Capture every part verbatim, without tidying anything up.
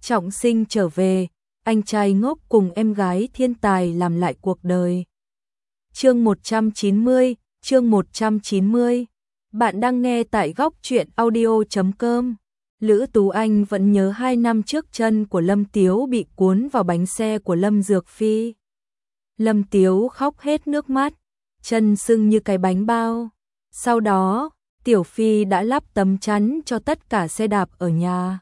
trọng sinh trở về, anh trai ngốc cùng em gái thiên tài làm lại cuộc đời. Chương một trăm chín mươi, chương một trăm chín mươi. Bạn đang nghe tại góc truyện audio chấm com. Lữ Tú Anh vẫn nhớ hai năm trước chân của Lâm Tiếu bị cuốn vào bánh xe của Lâm Dược Phi. Lâm Tiếu khóc hết nước mắt, chân sưng như cái bánh bao. Sau đó, Tiểu Phi đã lắp tấm chắn cho tất cả xe đạp ở nhà,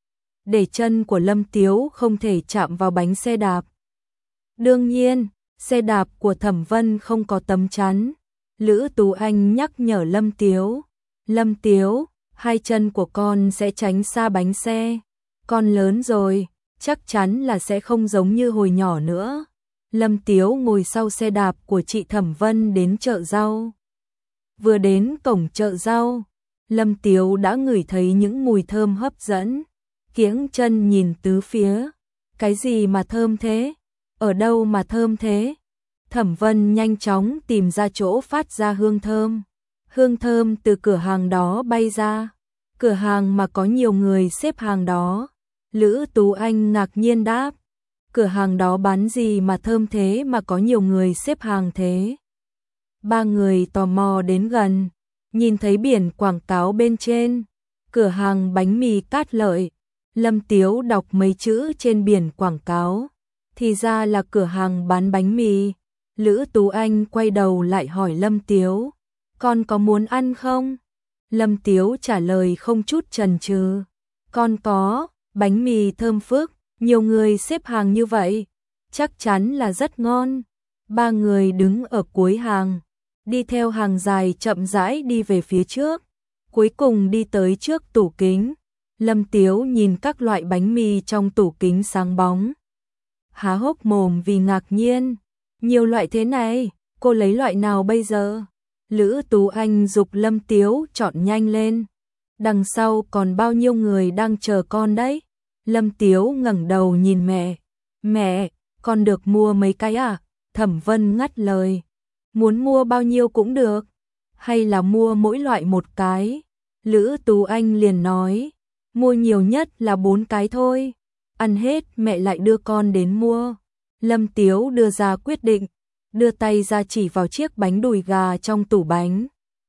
để chân của Lâm Tiếu không thể chạm vào bánh xe đạp. Đương nhiên, xe đạp của Thẩm Vân không có tấm chắn. Lữ Tú Anh nhắc nhở Lâm Tiếu, Lâm Tiếu, hai chân của con sẽ tránh xa bánh xe. Con lớn rồi, chắc chắn là sẽ không giống như hồi nhỏ nữa. Lâm Tiếu ngồi sau xe đạp của chị Thẩm Vân đến chợ rau. Vừa đến cổng chợ rau, Lâm Tiếu đã ngửi thấy những mùi thơm hấp dẫn. Kiếng chân nhìn tứ phía, cái gì mà thơm thế? Ở đâu mà thơm thế? Thẩm Vân nhanh chóng tìm ra chỗ phát ra hương thơm. Hương thơm từ cửa hàng đó bay ra. Cửa hàng mà có nhiều người xếp hàng đó. Lữ Tú Anh ngạc nhiên đáp, cửa hàng đó bán gì mà thơm thế mà có nhiều người xếp hàng thế? Ba người tò mò đến gần, nhìn thấy biển quảng cáo bên trên, cửa hàng bánh mì Cát Lợi. Lâm Tiếu đọc mấy chữ trên biển quảng cáo, thì ra là cửa hàng bán bánh mì. Lữ Tú Anh quay đầu lại hỏi Lâm Tiếu, con có muốn ăn không? Lâm Tiếu trả lời không chút chần chừ, con có, bánh mì thơm phức, nhiều người xếp hàng như vậy, chắc chắn là rất ngon. Ba người đứng ở cuối hàng, đi theo hàng dài chậm rãi đi về phía trước, cuối cùng đi tới trước tủ kính. Lâm Tiếu nhìn các loại bánh mì trong tủ kính sáng bóng, há hốc mồm vì ngạc nhiên. Nhiều loại thế này, cô lấy loại nào bây giờ? Lữ Tú Anh giục Lâm Tiếu chọn nhanh lên. Đằng sau còn bao nhiêu người đang chờ con đấy? Lâm Tiếu ngẩng đầu nhìn mẹ. Mẹ, con được mua mấy cái à? Thẩm Vân ngắt lời. Muốn mua bao nhiêu cũng được. Hay là mua mỗi loại một cái? Lữ Tú Anh liền nói. Mua nhiều nhất là bốn cái thôi. Ăn hết mẹ lại đưa con đến mua. Lâm Tiếu đưa ra quyết định, đưa tay ra chỉ vào chiếc bánh đùi gà trong tủ bánh.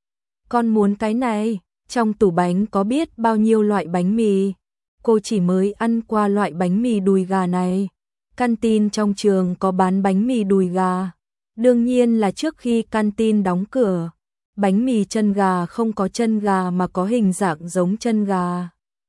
Con muốn cái này, trong tủ bánh có biết bao nhiêu loại bánh mì. Cô chỉ mới ăn qua loại bánh mì đùi gà này. Canteen trong trường có bán bánh mì đùi gà. Đương nhiên là trước khi canteen đóng cửa. Bánh mì chân gà không có chân gà mà có hình dạng giống chân gà.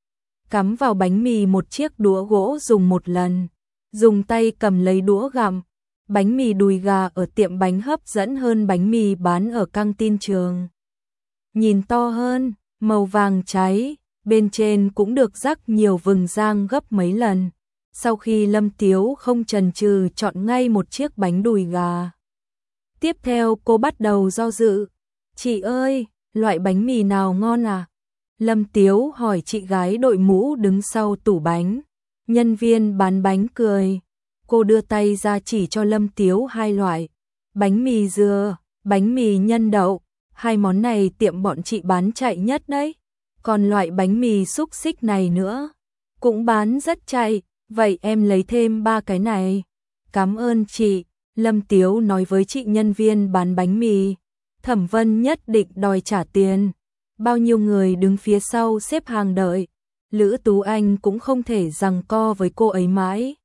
Cắm vào bánh mì một chiếc đũa gỗ dùng một lần. Dùng tay cầm lấy đũa gặm. Bánh mì đùi gà ở tiệm bánh hấp dẫn hơn bánh mì bán ở căng tin trường. Nhìn to hơn, màu vàng cháy, bên trên cũng được rắc nhiều vừng rang gấp mấy lần. Sau khi Lâm Tiếu không chần chừ chọn ngay một chiếc bánh đùi gà. Tiếp theo cô bắt đầu do dự. Chị ơi, loại bánh mì nào ngon à? Lâm Tiếu hỏi chị gái đội mũ đứng sau tủ bánh. Nhân viên bán bánh cười. Cô đưa tay ra chỉ cho Lâm Tiếu hai loại. Bánh mì dừa, bánh mì nhân đậu. Hai món này tiệm bọn chị bán chạy nhất đấy. Còn loại bánh mì xúc xích này nữa, cũng bán rất chạy. Vậy em lấy thêm ba cái này. Cảm ơn chị. Lâm Tiếu nói với chị nhân viên bán bánh mì. Thẩm Vân nhất định đòi trả tiền. Bao nhiêu người đứng phía sau xếp hàng đợi. Lữ Tú Anh cũng không thể giằng co với cô ấy mãi.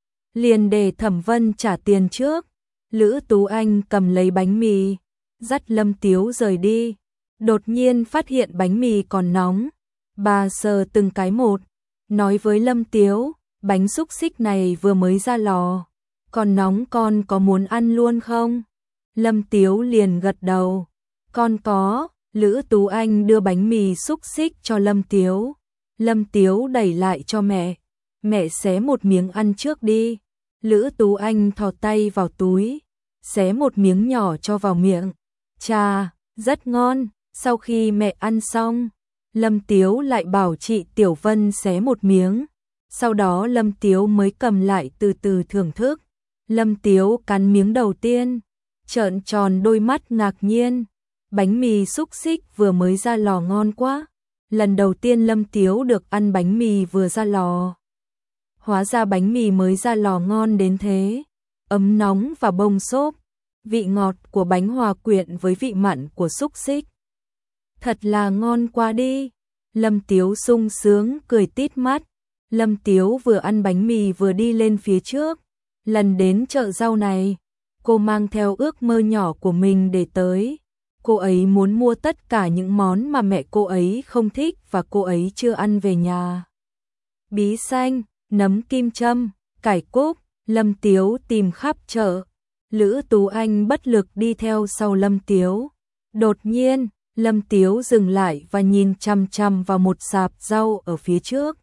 Liền để Thẩm Vân trả tiền trước. Lữ Tú Anh cầm lấy bánh mì, dắt Lâm Tiếu rời đi. Đột nhiên phát hiện bánh mì còn nóng. Bà sờ từng cái một, nói với Lâm Tiếu, bánh xúc xích này vừa mới ra lò, còn nóng, con có muốn ăn luôn không? Lâm Tiếu liền gật đầu. Con có. Lữ Tú Anh đưa bánh mì xúc xích cho Lâm Tiếu. Lâm Tiếu đẩy lại cho mẹ. Mẹ xé một miếng ăn trước đi. Lữ Tú Anh thò tay vào túi, xé một miếng nhỏ cho vào miệng. Chà, rất ngon. Sau khi mẹ ăn xong, Lâm Tiếu lại bảo chị Tiểu Vân xé một miếng. Sau đó Lâm Tiếu mới cầm lại từ từ thưởng thức. Lâm Tiếu cắn miếng đầu tiên, trợn tròn đôi mắt ngạc nhiên. Bánh mì xúc xích vừa mới ra lò ngon quá. Lần đầu tiên Lâm Tiếu được ăn bánh mì vừa ra lò. Hóa ra bánh mì mới ra lò ngon đến thế, ấm nóng và bông xốp, vị ngọt của bánh hòa quyện với vị mặn của xúc xích. Thật là ngon quá đi. Lâm Tiếu sung sướng cười tít mắt. Lâm Tiếu vừa ăn bánh mì vừa đi lên phía trước. Lần đến chợ rau này, cô mang theo ước mơ nhỏ của mình để tới. Cô ấy muốn mua tất cả những món mà mẹ cô ấy không thích và cô ấy chưa ăn về nhà. Bí xanh, nấm kim châm, cải cúc, Lâm Tiếu tìm khắp chợ. Lữ Tú Anh bất lực đi theo sau Lâm Tiếu. Đột nhiên, Lâm Tiếu dừng lại và nhìn chằm chằm vào một sạp rau ở phía trước.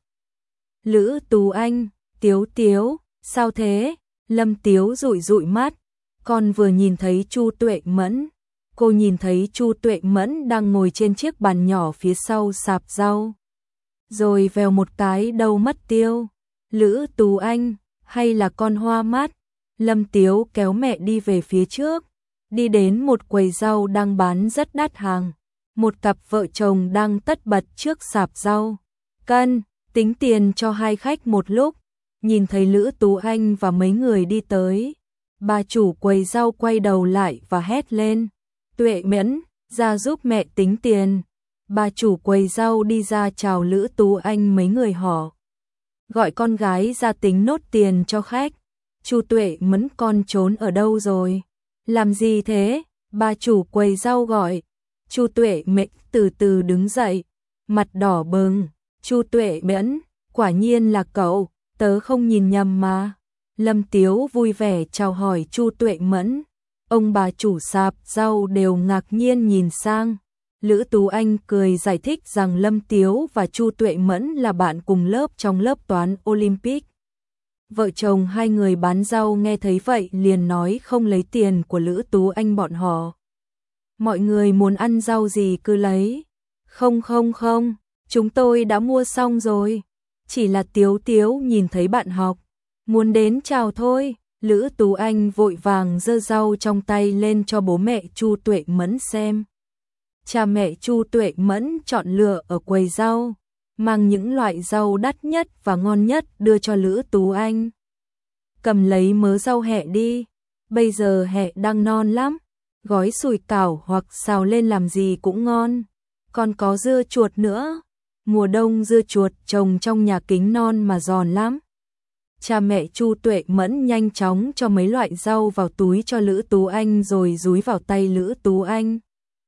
Lữ Tú Anh, Tiếu Tiếu, sao thế? Lâm Tiếu dụi dụi mắt. Con vừa nhìn thấy Chu Tuệ Mẫn. Cô nhìn thấy Chu Tuệ Mẫn đang ngồi trên chiếc bàn nhỏ phía sau sạp rau. Rồi vèo một cái đâu mất tiêu. Lữ Tú Anh, hay là con hoa mắt? Lâm Tiếu kéo mẹ đi về phía trước. Đi đến một quầy rau đang bán rất đắt hàng. Một cặp vợ chồng đang tất bật trước sạp rau. Cân, tính tiền cho hai khách một lúc. Nhìn thấy Lữ Tú Anh và mấy người đi tới. Bà chủ quầy rau quay đầu lại và hét lên. Tuệ Mẫn, ra giúp mẹ tính tiền. Bà chủ quầy rau đi ra chào Lữ Tú Anh mấy người họ. Gọi con gái ra tính nốt tiền cho khách. Chu Tuệ Mẫn con trốn ở đâu rồi? Làm gì thế? Bà chủ quầy rau gọi. Chu Tuệ Mẫn từ từ đứng dậy, mặt đỏ bừng. Chu Tuệ Mẫn, quả nhiên là cậu, tớ không nhìn nhầm mà. Lâm Tiếu vui vẻ chào hỏi Chu Tuệ Mẫn. Ông bà chủ sạp rau đều ngạc nhiên nhìn sang. Lữ Tú Anh cười giải thích rằng Lâm Tiếu và Chu Tuệ Mẫn là bạn cùng lớp trong lớp toán Olympic. Vợ chồng hai người bán rau nghe thấy vậy liền nói không lấy tiền của Lữ Tú Anh bọn họ. Mọi người muốn ăn rau gì cứ lấy. Không không không, chúng tôi đã mua xong rồi. Chỉ là Tiếu Tiếu nhìn thấy bạn học, muốn đến chào thôi. Lữ Tú Anh vội vàng giơ rau trong tay lên cho bố mẹ Chu Tuệ Mẫn xem. Cha mẹ Chu Tuệ Mẫn chọn lựa ở quầy rau, mang những loại rau đắt nhất và ngon nhất đưa cho Lữ Tú Anh. Cầm lấy mớ rau hẹ đi, bây giờ hẹ đang non lắm, gói sủi cảo hoặc xào lên làm gì cũng ngon. Còn có dưa chuột nữa, mùa đông dưa chuột trồng trong nhà kính non mà giòn lắm. Cha mẹ Chu Tuệ Mẫn nhanh chóng cho mấy loại rau vào túi cho Lữ Tú Anh rồi dúi vào tay Lữ Tú Anh.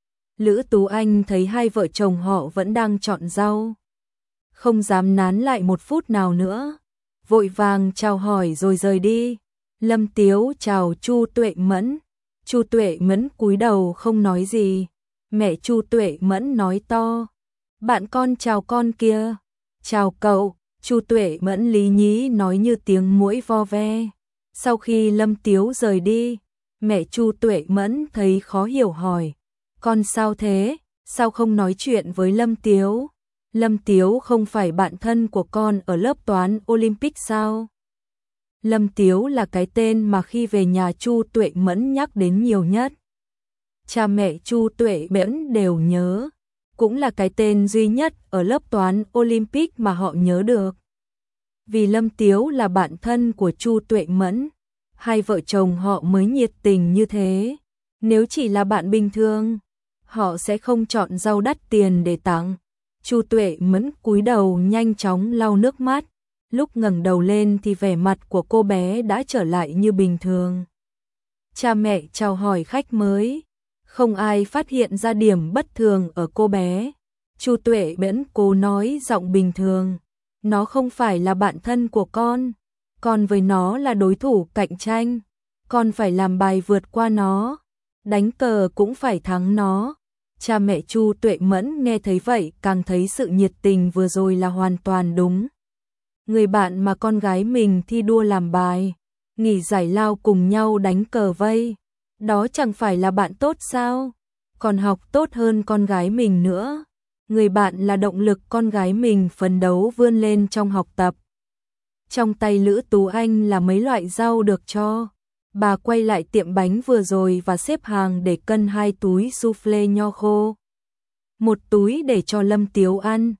Lữ Tú Anh thấy hai vợ chồng họ vẫn đang chọn rau, không dám nán lại một phút nào nữa, vội vàng chào hỏi rồi rời đi. Lâm Tiếu chào Chu Tuệ Mẫn. Chu Tuệ Mẫn cúi đầu không nói gì. Mẹ Chu Tuệ Mẫn nói to, bạn con chào con kia. Chào cậu. Chu Tuệ Mẫn lý nhí nói như tiếng muỗi vo ve. Sau khi Lâm Tiếu rời đi, mẹ Chu Tuệ Mẫn thấy khó hiểu hỏi, con sao thế, sao không nói chuyện với Lâm Tiếu? Lâm Tiếu không phải bạn thân của con ở lớp toán Olympic sao? Lâm Tiếu là cái tên mà khi về nhà Chu Tuệ Mẫn nhắc đến nhiều nhất. Cha mẹ Chu Tuệ Mẫn đều nhớ, cũng là cái tên duy nhất ở lớp toán Olympic mà họ nhớ được. Vì Lâm Tiếu là bạn thân của Chu Tuệ Mẫn, hai vợ chồng họ mới nhiệt tình như thế. Nếu chỉ là bạn bình thường, họ sẽ không chọn rau đắt tiền để tặng. Chu Tuệ Mẫn cúi đầu nhanh chóng lau nước mắt. Lúc ngẩng đầu lên thì vẻ mặt của cô bé đã trở lại như bình thường. Cha mẹ chào hỏi khách mới, không ai phát hiện ra điểm bất thường ở cô bé. Chu Tuệ Mẫn cố nói giọng bình thường, nó không phải là bạn thân của con, con với nó là đối thủ cạnh tranh, con phải làm bài vượt qua nó, đánh cờ cũng phải thắng nó. Cha mẹ Chu Tuệ Mẫn nghe thấy vậy càng thấy sự nhiệt tình vừa rồi là hoàn toàn đúng. Người bạn mà con gái mình thi đua làm bài, nghỉ giải lao cùng nhau đánh cờ vây, đó chẳng phải là bạn tốt sao? Còn học tốt hơn con gái mình nữa. Người bạn là động lực con gái mình phấn đấu vươn lên trong học tập. Trong tay Lữ Tú Anh là mấy loại rau được cho. Bà quay lại tiệm bánh vừa rồi và xếp hàng để cân hai túi soufflé nho khô. Một túi để cho Lâm Tiếu ăn,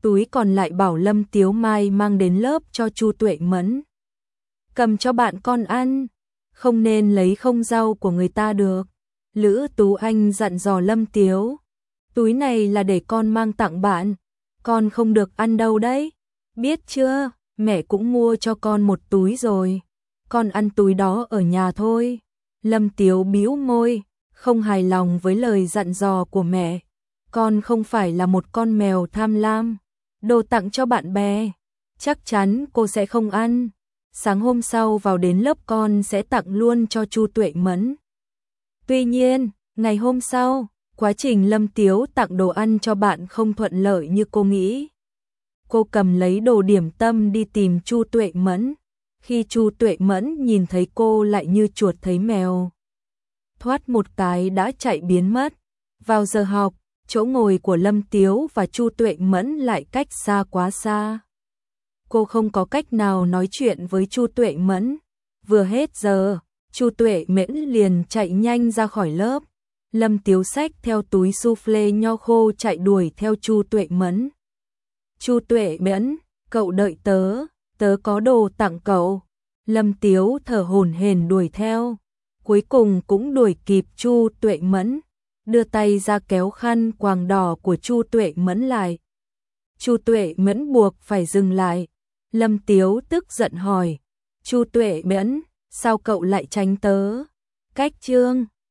túi còn lại bảo Lâm Tiếu Mai mang đến lớp cho Chu Tuệ Mẫn. Cầm cho bạn con ăn, không nên lấy không rau của người ta được. Lữ Tú Anh dặn dò Lâm Tiếu, túi này là để con mang tặng bạn, con không được ăn đâu đấy. Biết chưa, mẹ cũng mua cho con một túi rồi, con ăn túi đó ở nhà thôi. Lâm Tiếu bĩu môi, không hài lòng với lời dặn dò của mẹ. Con không phải là một con mèo tham lam, đồ tặng cho bạn bè, chắc chắn cô sẽ không ăn. Sáng hôm sau vào đến lớp con sẽ tặng luôn cho Chu Tuệ Mẫn. Tuy nhiên, ngày hôm sau, quá trình Lâm Tiếu tặng đồ ăn cho bạn không thuận lợi như cô nghĩ. Cô cầm lấy đồ điểm tâm đi tìm Chu Tuệ Mẫn. Khi Chu Tuệ Mẫn nhìn thấy cô lại như chuột thấy mèo, thoát một cái đã chạy biến mất. Vào giờ học, chỗ ngồi của Lâm Tiếu và Chu Tuệ Mẫn lại cách xa quá xa. Cô không có cách nào nói chuyện với Chu Tuệ Mẫn. Vừa hết giờ, Chu Tuệ Mẫn liền chạy nhanh ra khỏi lớp. Lâm Tiếu xách theo túi soufflé nho khô chạy đuổi theo Chu Tuệ Mẫn. Chu Tuệ Mẫn, cậu đợi tớ, tớ có đồ tặng cậu. Lâm Tiếu thở hổn hển đuổi theo, cuối cùng cũng đuổi kịp Chu Tuệ Mẫn, đưa tay ra kéo khăn quàng đỏ của Chu Tuệ Mẫn lại. Chu Tuệ Mẫn buộc phải dừng lại. Lâm Tiếu tức giận hỏi, Chu Tuệ Mẫn, sao cậu lại tránh tớ? Cách chương